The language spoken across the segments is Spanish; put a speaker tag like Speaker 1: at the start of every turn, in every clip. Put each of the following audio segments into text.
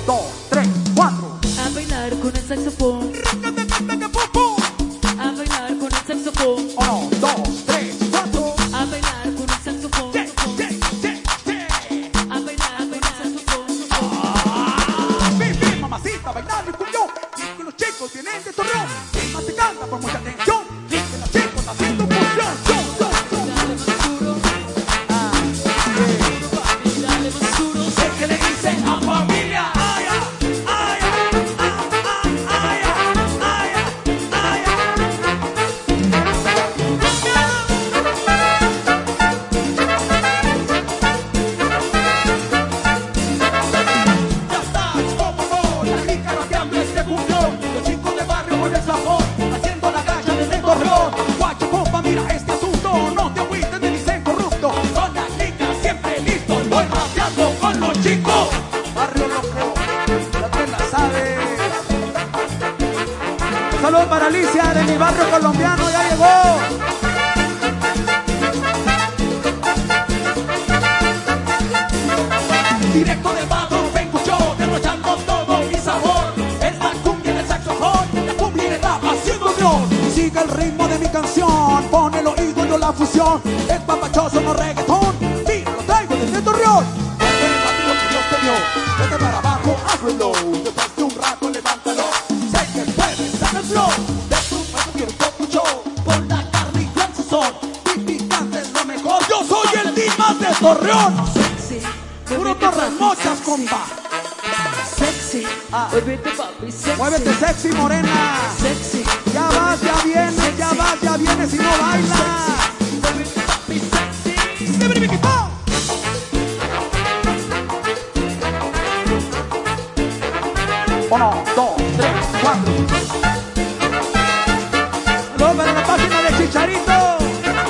Speaker 1: 2, 3, 4.
Speaker 2: A bailar con el saxofón. A bailar con el saxofón.
Speaker 1: 1, 2, 3, 4.
Speaker 2: A bailar con el saxofón. A bailar con el saxofón.
Speaker 1: Baby, mamacita, bailando el cumbión. Y que los chicos vienen de Torreón. Y más te canta por mucha atención. Y que los chicos haciendo fusión.
Speaker 2: Dale más duro. Papi, dale más duro.
Speaker 1: Sé que le dicen a familia. Ay, ay, ay, ay, ay, ya está, como no, la rica rapeando este cumbión. Los chicos de barrio con el sabor, haciendo la galla desde el Torreón. Guacho, compa, mira este asunto, no te agüites de dicen corrupto. Con la rica siempre listo, voy rapeando con los chicos. Barrio loco, ya te la sabes. Saludos para Alicia de mi barrio colombiano, ya llegó. Directo del barrio vengo yo, derrochando todo mi sabor. Es la cumbia del saxofón, la cumbia está haciendo Dios. Sigue el ritmo de mi canción, pone el oído en la fusión. Es papachoso, no reggaetón, mira, lo traigo desde Torreón. Papi, lo que Dios te dio, vete para abajo, hazlo. Después de un rato, levántalo. Sé que puedes, saca el flow. De tu paso quiero un show, con la carne y gran sazón. Y picante es lo mejor, yo soy el Dimas de Torreón.
Speaker 2: Sexy.
Speaker 1: Puro torremochas, compa.
Speaker 2: Sexy. Muévete, papi, sexy.
Speaker 1: Muévete sexy, morena.
Speaker 2: Sexy.
Speaker 1: Ya vas, ya vienes, ya vas, ya vienes y no bailas.
Speaker 2: Muévete, papi, sexy.
Speaker 1: ¡Siempre mi quitó! 1, 2, 3, 4. Saludos para la página de Chicharito.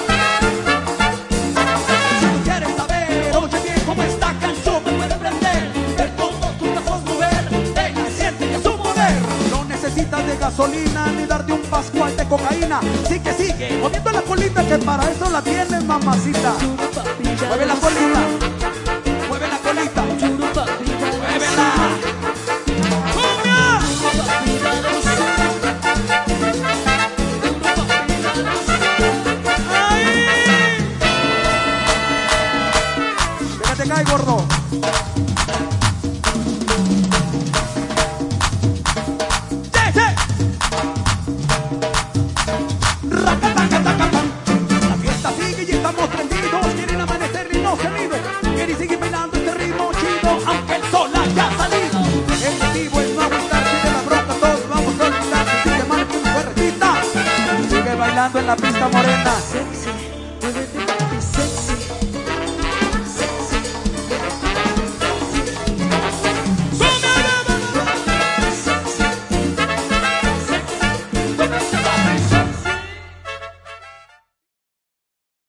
Speaker 1: Si tú quieres saber, oye bien cómo esta canción me puede prender. Ver cómo tú te puedes mover, ven y siente que su poder. No necesitas de gasolina ni darte un pascual de cocaína. Sí que sigue moviendo la colita, que para eso la tienes, mamacita.
Speaker 2: Duro, papi, dale
Speaker 1: Mueve la
Speaker 2: más
Speaker 1: colita,
Speaker 2: duro.
Speaker 1: mueve la colita.
Speaker 2: Duro, papi, dale más
Speaker 1: ¡Muévela!
Speaker 2: duro.
Speaker 1: ¡Cumbia!
Speaker 2: Papi, dale más duro. Duro, papi, dale más duro.
Speaker 1: ¡Ahí! Déjate caer, gordo. ¡Sí, sí! Racatacatacatán. La fiesta sigue y estamos prendidos. Quieren amanecer y no se han ido. Quieren seguir bailando este ritmo chido, aunque el sol haya salido. El motivo es no aguantarse de la bronca. Todos vamos a olvidar. Si te marca una berretita, sigue bailando en la pista morena.
Speaker 2: Sexy.